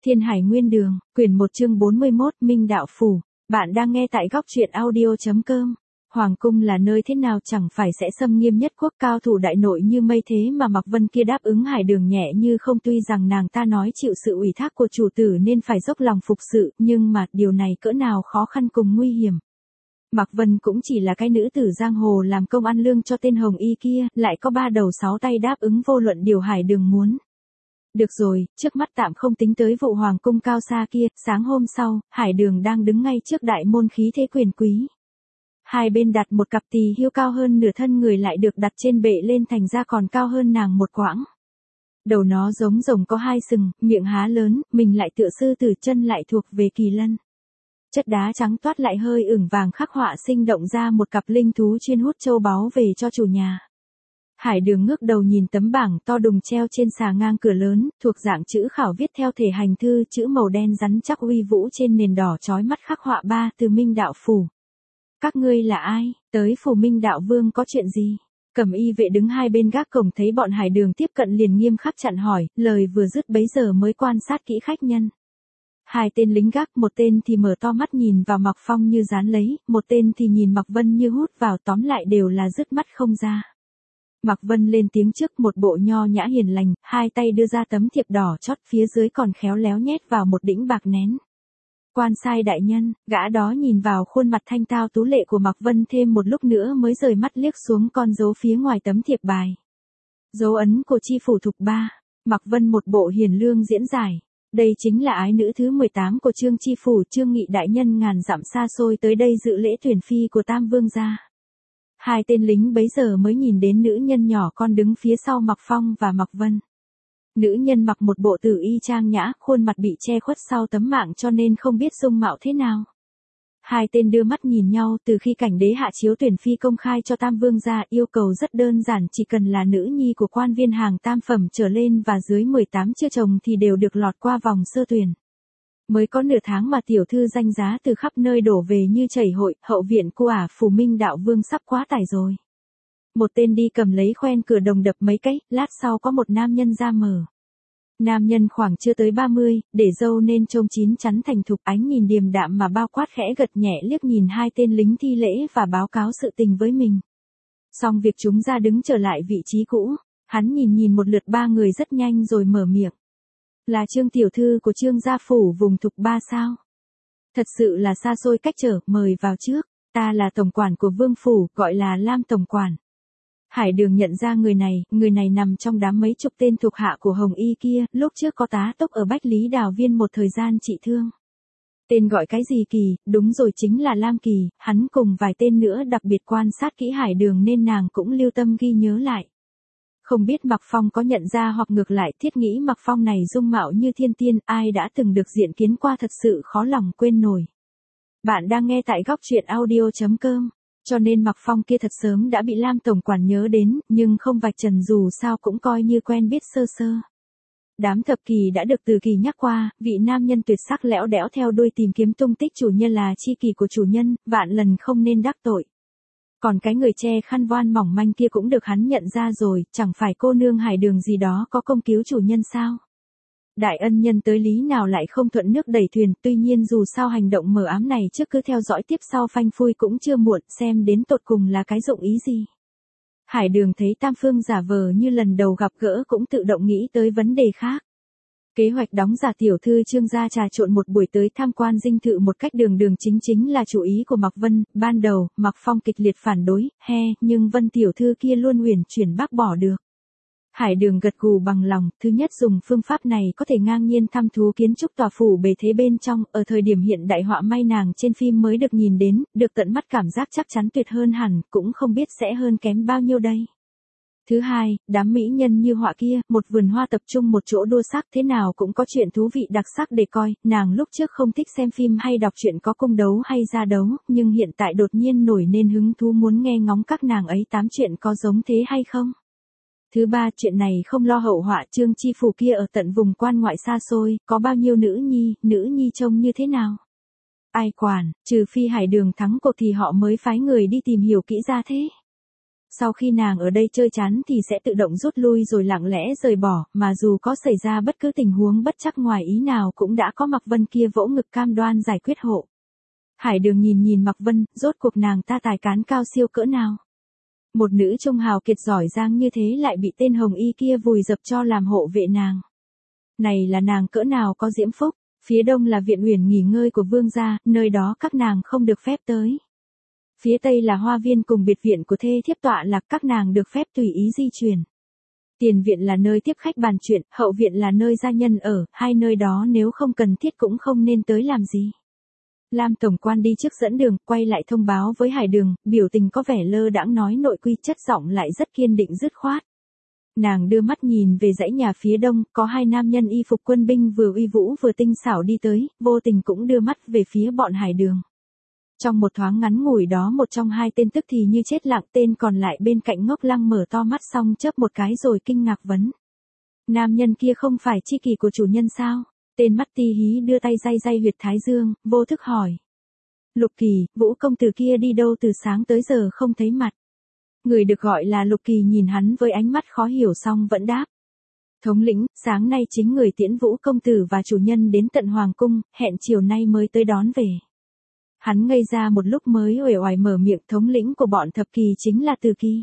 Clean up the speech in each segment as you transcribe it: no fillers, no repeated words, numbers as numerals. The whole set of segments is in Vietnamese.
Thiên Hải Nguyên Đường, quyển 1 chương 41, Minh Đạo Phủ. Bạn đang nghe tại góc truyện audio.com. Hoàng cung là nơi thế nào chẳng phải sẽ xâm nghiêm nhất quốc, cao thủ đại nội như mây, thế mà Mạc Vân kia đáp ứng Hải Đường nhẹ như không. Tuy rằng nàng ta nói chịu sự ủy thác của chủ tử nên phải dốc lòng phục sự, nhưng mà điều này cỡ nào khó khăn cùng nguy hiểm. Mạc Vân cũng chỉ là cái nữ tử giang hồ làm công ăn lương cho tên Hồng Y kia, lại có 3 đầu 6 tay đáp ứng vô luận điều Hải Đường muốn. Được rồi, trước mắt tạm không tính tới vụ hoàng cung cao xa kia. Sáng hôm sau, Hải Đường đang đứng ngay trước đại môn khí thế quyền quý. Hai bên đặt một cặp tỳ hưu cao hơn nửa thân người, lại được đặt trên bệ lên, thành ra còn cao hơn nàng một quãng. Đầu nó giống rồng có 2 sừng, miệng há lớn, mình lại tựa sư tử, chân lại thuộc về kỳ lân. Chất đá trắng toát lại hơi ửng vàng khắc họa sinh động ra một cặp linh thú chuyên hút châu báu về cho chủ nhà. Hải Đường ngước đầu nhìn tấm bảng to đùng treo trên xà ngang cửa lớn, thuộc dạng chữ khảo viết theo thể hành thư, chữ màu đen rắn chắc uy vũ trên nền đỏ chói mắt khắc họa 3 từ Minh Đạo Phủ. Các ngươi là ai, tới phủ Minh Đạo Vương có chuyện gì? Cẩm y vệ đứng hai bên gác cổng thấy bọn Hải Đường tiếp cận liền nghiêm khắc chặn hỏi, lời vừa dứt bấy giờ mới quan sát kỹ khách nhân. Hai tên lính gác, một tên thì mở to mắt nhìn vào Mạc Phong như dán lấy, một tên thì nhìn Mạc Vân như hút vào, tóm lại đều là dứt mắt không ra. Mạc Vân lên tiếng trước, một bộ nho nhã hiền lành, hai tay đưa ra tấm thiệp đỏ chót, phía dưới còn khéo léo nhét vào một đĩnh bạc nén. Quan sai đại nhân. Gã đó nhìn vào khuôn mặt thanh tao tú lệ của Mạc Vân thêm một lúc nữa mới rời mắt liếc xuống con dấu phía ngoài tấm thiệp bài. Dấu ấn của chi phủ Thục Ba. Mạc Vân một bộ hiền lương diễn giải. Đây chính là ái nữ thứ 18 của Trương chi phủ. Trương Nghị đại nhân ngàn dặm xa xôi tới đây dự lễ tuyển phi của Tam Vương gia. Hai tên lính bấy giờ mới nhìn đến nữ nhân nhỏ con đứng phía sau Mạc Phong và Mạc Vân. Nữ nhân mặc một bộ tử y trang nhã, khuôn mặt bị che khuất sau tấm mạng cho nên không biết dung mạo thế nào. Hai tên đưa mắt nhìn nhau. Từ khi cảnh đế hạ chiếu tuyển phi công khai cho Tam Vương gia, yêu cầu rất đơn giản, chỉ cần là nữ nhi của quan viên hàng tam phẩm trở lên và dưới 18 chưa chồng thì đều được lọt qua vòng sơ tuyển. Mới có nửa tháng mà tiểu thư danh giá từ khắp nơi đổ về như chảy hội, hậu viện của phủ Minh Đạo Vương sắp quá tải rồi. Một tên đi cầm lấy khoen cửa đồng đập mấy cái, lát sau có một nam nhân ra mở. Nam nhân khoảng chưa tới 30, để râu nên trông chín chắn thành thục, ánh nhìn điềm đạm mà bao quát, khẽ gật nhẹ liếc nhìn hai tên lính thi lễ và báo cáo sự tình với mình. Xong việc chúng ra đứng trở lại vị trí cũ, hắn nhìn một lượt 3 người rất nhanh rồi mở miệng. Là Trương tiểu thư của Trương gia phủ vùng Thục Ba sao? Thật sự là xa xôi cách trở, mời vào trước. Ta là tổng quản của vương phủ, gọi là Lam tổng quản. Hải Đường nhận ra người này nằm trong đám mấy chục tên thuộc hạ của Hồng Y kia, lúc trước có tá túc ở Bách Lý Đào Viên một thời gian trị thương. Tên gọi cái gì Kỳ, đúng rồi chính là Lam Kỳ, hắn cùng vài tên nữa đặc biệt quan sát kỹ Hải Đường nên nàng cũng lưu tâm ghi nhớ lại. Không biết Mạc Phong có nhận ra hoặc ngược lại thiết nghĩ Mạc Phong này dung mạo như thiên tiên, ai đã từng được diện kiến qua thật sự khó lòng quên nổi. Bạn đang nghe tại góc truyện audio.com. Cho nên Mạc Phong kia thật sớm đã bị Lam tổng quản nhớ đến, nhưng không vạch trần dù sao cũng coi như quen biết sơ sơ. Đám thập kỳ đã được Từ Kỳ nhắc qua, vị nam nhân tuyệt sắc lẽo đẽo theo đuôi tìm kiếm tung tích chủ nhân là chi kỷ của chủ nhân, vạn lần không nên đắc tội. Còn cái người che khăn voan mỏng manh kia cũng được hắn nhận ra rồi, chẳng phải cô nương Hải Đường gì đó có công cứu chủ nhân sao? Đại ân nhân tới lý nào lại không thuận nước đẩy thuyền, tuy nhiên dù sao hành động mờ ám này trước cứ theo dõi tiếp sau phanh phui cũng chưa muộn, xem đến tột cùng là cái dụng ý gì. Hải Đường thấy Tam Phương giả vờ như lần đầu gặp gỡ cũng tự động nghĩ tới vấn đề khác. Kế hoạch đóng giả tiểu thư Trương gia trà trộn một buổi tới tham quan dinh thự một cách đường chính là chủ ý của Mạc Vân. Ban đầu, Mạc Phong kịch liệt phản đối, nhưng Vân tiểu thư kia luôn uyển chuyển bác bỏ được. Hải Đường gật gù bằng lòng, thứ nhất dùng phương pháp này có thể ngang nhiên thăm thú kiến trúc tòa phủ bề thế bên trong, ở thời điểm hiện đại họa may nàng trên phim mới được nhìn đến, được tận mắt cảm giác chắc chắn tuyệt hơn hẳn, cũng không biết sẽ hơn kém bao nhiêu đây. Thứ hai, đám mỹ nhân như họa kia, một vườn hoa tập trung một chỗ đua sắc thế nào cũng có chuyện thú vị đặc sắc để coi, nàng lúc trước không thích xem phim hay đọc truyện có cung đấu hay ra đấu, nhưng hiện tại đột nhiên nổi nên hứng thú muốn nghe ngóng các nàng ấy tám chuyện có giống thế hay không. Thứ ba, chuyện này không lo hậu họa, Trương chi phủ kia ở tận vùng quan ngoại xa xôi, có bao nhiêu nữ nhi trông như thế nào? Ai quản, trừ phi Hải Đường thắng cuộc thì họ mới phái người đi tìm hiểu kỹ ra thế. Sau khi nàng ở đây chơi chán thì sẽ tự động rút lui rồi lặng lẽ rời bỏ, mà dù có xảy ra bất cứ tình huống bất trắc ngoài ý nào cũng đã có Mạc Vân kia vỗ ngực cam đoan giải quyết hộ. Hải Đường nhìn Mạc Vân, rốt cuộc nàng ta tài cán cao siêu cỡ nào. Một nữ trung hào kiệt giỏi giang như thế lại bị tên Hồng Y kia vùi dập cho làm hộ vệ nàng. Này là nàng cỡ nào có diễm phúc, phía đông là viện uyển nghỉ ngơi của vương gia, nơi đó các nàng không được phép tới. Phía tây là hoa viên cùng biệt viện của thê thiếp tọa lạc, các nàng được phép tùy ý di chuyển. Tiền viện là nơi tiếp khách bàn chuyện, hậu viện là nơi gia nhân ở, hai nơi đó nếu không cần thiết cũng không nên tới làm gì. Lam tổng quan đi trước dẫn đường, quay lại thông báo với Hải Đường, biểu tình có vẻ lơ đãng nói nội quy, chất giọng lại rất kiên định dứt khoát. Nàng đưa mắt nhìn về dãy nhà phía đông, có hai nam nhân y phục quân binh vừa uy vũ vừa tinh xảo đi tới, vô tình cũng đưa mắt về phía bọn Hải Đường. Trong một thoáng ngắn ngủi đó một trong hai tên tức thì như chết lặng, tên còn lại bên cạnh ngốc lăng mở to mắt xong chớp một cái rồi kinh ngạc vấn. Nam nhân kia không phải tri kỷ của chủ nhân sao? Tên mắt ti hí đưa tay day huyệt thái dương, vô thức hỏi. Lục Kỳ, Vũ công tử kia đi đâu từ sáng tới giờ không thấy mặt. Người được gọi là Lục Kỳ nhìn hắn với ánh mắt khó hiểu xong vẫn đáp. Thống lĩnh, sáng nay chính người tiễn Vũ công tử và chủ nhân đến tận hoàng cung, hẹn chiều nay mới tới đón về. Hắn ngây ra một lúc mới uể oải mở miệng, thống lĩnh của bọn thập kỳ chính là Từ Kỳ.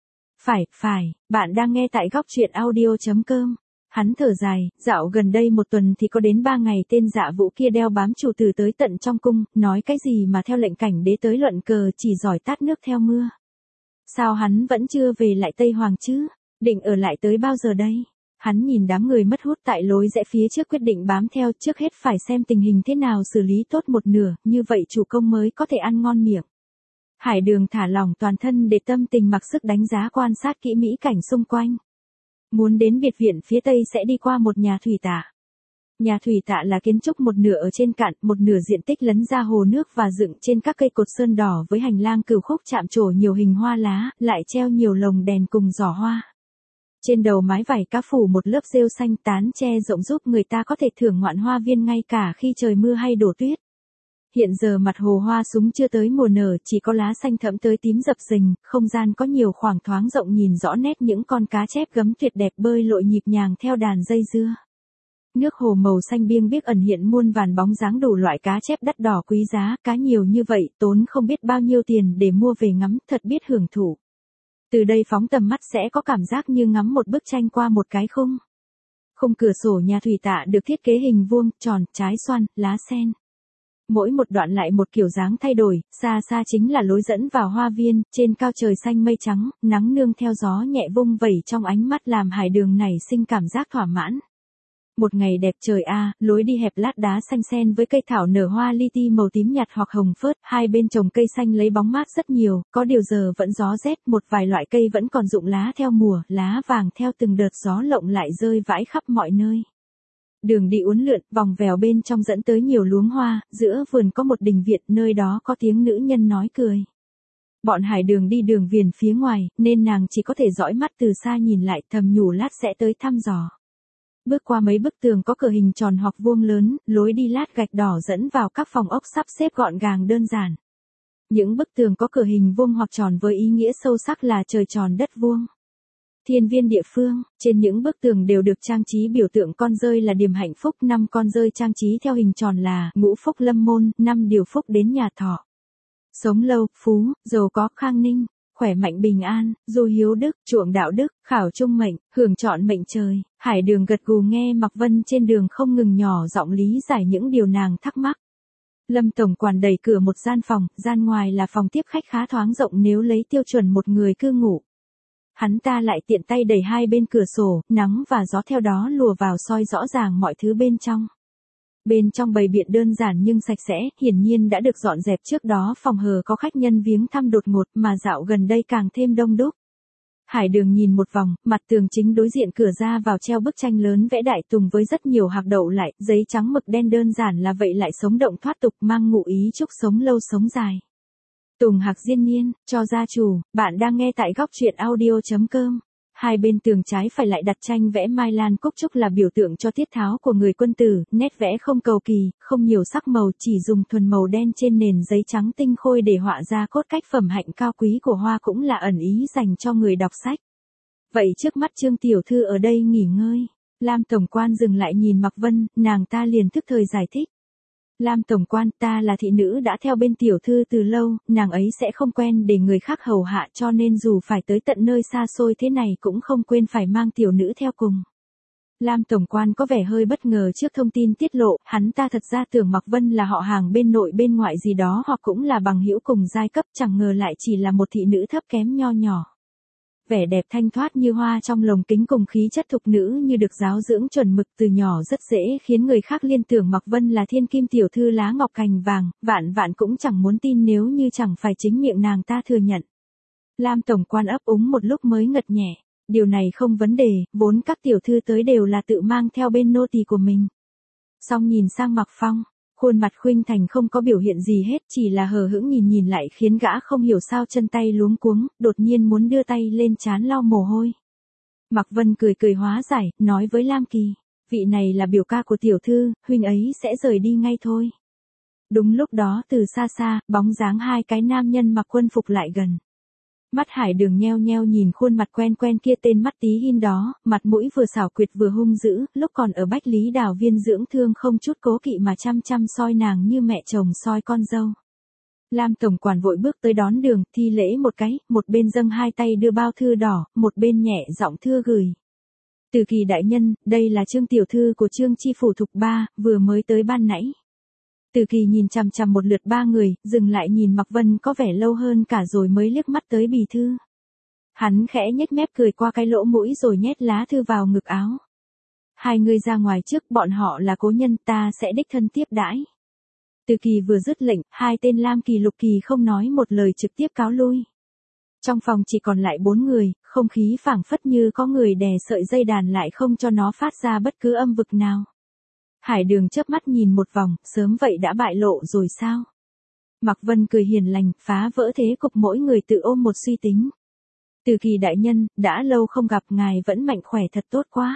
Phải, bạn đang nghe tại góc truyện audio.com. Hắn thở dài, dạo gần đây một tuần thì có đến 3 ngày tên Dạ Vũ kia đeo bám chủ tử tới tận trong cung, nói cái gì mà theo lệnh cảnh đế tới luận cờ chỉ giỏi tát nước theo mưa. Sao hắn vẫn chưa về lại Tây Hoàng chứ? Định ở lại tới bao giờ đây? Hắn nhìn đám người mất hút tại lối rẽ phía trước quyết định bám theo, trước hết phải xem tình hình thế nào xử lý tốt một nửa, như vậy chủ công mới có thể ăn ngon miệng. Hải Đường thả lỏng toàn thân để tâm tình mặc sức đánh giá quan sát kỹ mỹ cảnh xung quanh. Muốn đến biệt viện phía tây sẽ đi qua một nhà thủy tạ. Nhà thủy tạ là kiến trúc một nửa ở trên cạn, một nửa diện tích lấn ra hồ nước và dựng trên các cây cột sơn đỏ với hành lang cửu khúc chạm trổ nhiều hình hoa lá, lại treo nhiều lồng đèn cùng giỏ hoa. Trên đầu mái vải cá phủ một lớp rêu xanh tán che rộng giúp người ta có thể thưởng ngoạn hoa viên ngay cả khi trời mưa hay đổ tuyết. Hiện giờ mặt hồ hoa súng chưa tới mùa nở, chỉ có lá xanh thẫm tới tím dập dềnh, không gian có nhiều khoảng thoáng rộng nhìn rõ nét những con cá chép gấm tuyệt đẹp bơi lội nhịp nhàng theo đàn dây dưa. Nước hồ màu xanh biêng biếc ẩn hiện muôn vàn bóng dáng đủ loại cá chép đắt đỏ quý giá, cá nhiều như vậy tốn không biết bao nhiêu tiền để mua về ngắm, thật biết hưởng thụ. Từ đây phóng tầm mắt sẽ có cảm giác như ngắm một bức tranh qua một cái khung. Khung cửa sổ nhà thủy tạ được thiết kế hình vuông, tròn, trái xoan, lá sen. Mỗi một đoạn lại một kiểu dáng thay đổi, xa xa chính là lối dẫn vào hoa viên, trên cao trời xanh mây trắng, nắng nương theo gió nhẹ vung vẩy trong ánh mắt làm Hải Đường này sinh cảm giác thỏa mãn. Một ngày đẹp trời a, lối đi hẹp lát đá xanh xen với cây thảo nở hoa li ti màu tím nhạt hoặc hồng phớt, hai bên trồng cây xanh lấy bóng mát rất nhiều, có điều giờ vẫn gió rét, một vài loại cây vẫn còn rụng lá theo mùa, lá vàng theo từng đợt gió lộng lại rơi vãi khắp mọi nơi. Đường đi uốn lượn, vòng vèo bên trong dẫn tới nhiều luống hoa, giữa vườn có một đình viện, nơi đó có tiếng nữ nhân nói cười. Bọn Hải Đường đi đường viền phía ngoài, nên nàng chỉ có thể dõi mắt từ xa nhìn lại, thầm nhủ lát sẽ tới thăm dò. Bước qua mấy bức tường có cửa hình tròn hoặc vuông lớn, lối đi lát gạch đỏ dẫn vào các phòng ốc sắp xếp gọn gàng đơn giản. Những bức tường có cửa hình vuông hoặc tròn với ý nghĩa sâu sắc là trời tròn đất vuông. Thiên viên địa phương, trên những bức tường đều được trang trí biểu tượng con rơi là điểm hạnh phúc, 5 con rơi trang trí theo hình tròn là ngũ phúc lâm môn, 5 điều phúc đến nhà thọ. Sống lâu, phú, giàu có, khang ninh, khỏe mạnh bình an, du hiếu đức, chuộng đạo đức, khảo trung mệnh, hưởng chọn mệnh trời. Hải Đường gật gù nghe Mạc Vân trên đường không ngừng nhỏ giọng lý giải những điều nàng thắc mắc. Lâm tổng quản đẩy cửa một gian phòng, gian ngoài là phòng tiếp khách khá thoáng rộng nếu lấy tiêu chuẩn một người cư ngụ. Hắn ta lại tiện tay đẩy hai bên cửa sổ, nắng và gió theo đó lùa vào soi rõ ràng mọi thứ bên trong. Bên trong bày biện đơn giản nhưng sạch sẽ, hiển nhiên đã được dọn dẹp trước đó, phòng hờ có khách nhân viếng thăm đột ngột mà dạo gần đây càng thêm đông đúc. Hải Đường nhìn một vòng, mặt tường chính đối diện cửa ra vào treo bức tranh lớn vẽ đại tùng với rất nhiều hạc đậu lại, giấy trắng mực đen đơn giản là vậy lại sống động thoát tục, mang ngụ ý chúc sống lâu sống dài. Tùng hạc diên niên, cho gia chủ, bạn đang nghe tại góc truyện audio.com. Hai bên tường trái phải lại đặt tranh vẽ Mai Lan Cúc Trúc là biểu tượng cho tiết tháo của người quân tử, nét vẽ không cầu kỳ, không nhiều sắc màu, chỉ dùng thuần màu đen trên nền giấy trắng tinh khôi để họa ra cốt cách phẩm hạnh cao quý của hoa, cũng là ẩn ý dành cho người đọc sách. Vậy trước mắt Trương tiểu thư ở đây nghỉ ngơi. Lam tổng quan dừng lại nhìn Mạc Vân, nàng ta liền thức thời giải thích. Lam tổng quan, ta là thị nữ đã theo bên tiểu thư từ lâu, nàng ấy sẽ không quen để người khác hầu hạ, cho nên dù phải tới tận nơi xa xôi thế này cũng không quên phải mang tiểu nữ theo cùng. Lam tổng quan có vẻ hơi bất ngờ trước thông tin tiết lộ, hắn ta thật ra tưởng Mạc Vân là họ hàng bên nội bên ngoại gì đó, hoặc cũng là bằng hữu cùng giai cấp, chẳng ngờ lại chỉ là một thị nữ thấp kém nho nhỏ. Vẻ đẹp thanh thoát như hoa trong lồng kính cùng khí chất thục nữ như được giáo dưỡng chuẩn mực từ nhỏ rất dễ khiến người khác liên tưởng Mạc Vân là thiên kim tiểu thư lá ngọc cành vàng, vạn vạn cũng chẳng muốn tin nếu như chẳng phải chính miệng nàng ta thừa nhận. Lam tổng quan ấp úng một lúc mới ngật nhẹ, điều này không vấn đề, vốn các tiểu thư tới đều là tự mang theo bên nô tỳ của mình. Xong nhìn sang Mạc Phong, khuôn mặt khuynh thành không có biểu hiện gì hết, chỉ là hờ hững nhìn lại khiến gã không hiểu sao chân tay luống cuống, đột nhiên muốn đưa tay lên trán lau mồ hôi. Mạc Vân cười cười hóa giải, nói với Lam Kỳ, vị này là biểu ca của tiểu thư, huynh ấy sẽ rời đi ngay thôi. Đúng lúc đó từ xa xa, bóng dáng hai cái nam nhân mặc quân phục lại gần. Mắt Hải Đường nheo nheo nhìn khuôn mặt quen quen kia, tên mắt tí hin đó, mặt mũi vừa xảo quyệt vừa hung dữ, lúc còn ở Bách Lý Đào Viên dưỡng thương không chút cố kỵ mà chăm chăm soi nàng như mẹ chồng soi con dâu. Lam tổng quản vội bước tới đón đường, thi lễ một cái, một bên dâng hai tay đưa bao thư đỏ, một bên nhẹ giọng thưa gửi. Từ Kỳ đại nhân, đây là Trương tiểu thư của Trương chi phủ Thục Ba, vừa mới tới ban nãy. Từ Kỳ nhìn chằm chằm một lượt ba người, dừng lại nhìn Mạc Vân có vẻ lâu hơn cả rồi mới liếc mắt tới bì thư. Hắn khẽ nhếch mép cười qua cái lỗ mũi rồi nhét lá thư vào ngực áo. Hai người ra ngoài trước, bọn họ là cố nhân, ta sẽ đích thân tiếp đãi. Từ Kỳ vừa dứt lệnh, hai tên Lam Kỳ Lục Kỳ không nói một lời trực tiếp cáo lui. Trong phòng chỉ còn lại 4 người, không khí phảng phất như có người đè sợi dây đàn lại không cho nó phát ra bất cứ âm vực nào. Hải Đường chớp mắt nhìn một vòng, sớm vậy đã bại lộ rồi sao? Mạc Vân cười hiền lành, phá vỡ thế cục mỗi người tự ôm một suy tính. Từ Kỳ đại nhân, đã lâu không gặp ngài vẫn mạnh khỏe thật tốt quá.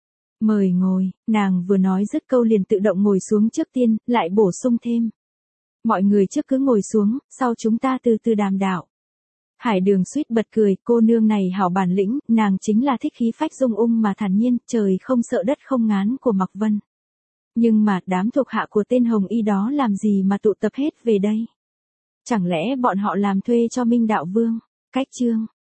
Mời ngồi, nàng vừa nói dứt câu liền tự động ngồi xuống trước tiên, lại bổ sung thêm. Mọi người trước cứ ngồi xuống, sau chúng ta từ từ đàm đạo. Hải Đường suýt bật cười, cô nương này hảo bản lĩnh, nàng chính là thích khí phách dung ung mà thản nhiên, trời không sợ đất không ngán của Mạc Vân. Nhưng mà đám thuộc hạ của tên Hồng Y đó làm gì mà tụ tập hết về đây? Chẳng lẽ bọn họ làm thuê cho Minh Đạo Vương? Cách chương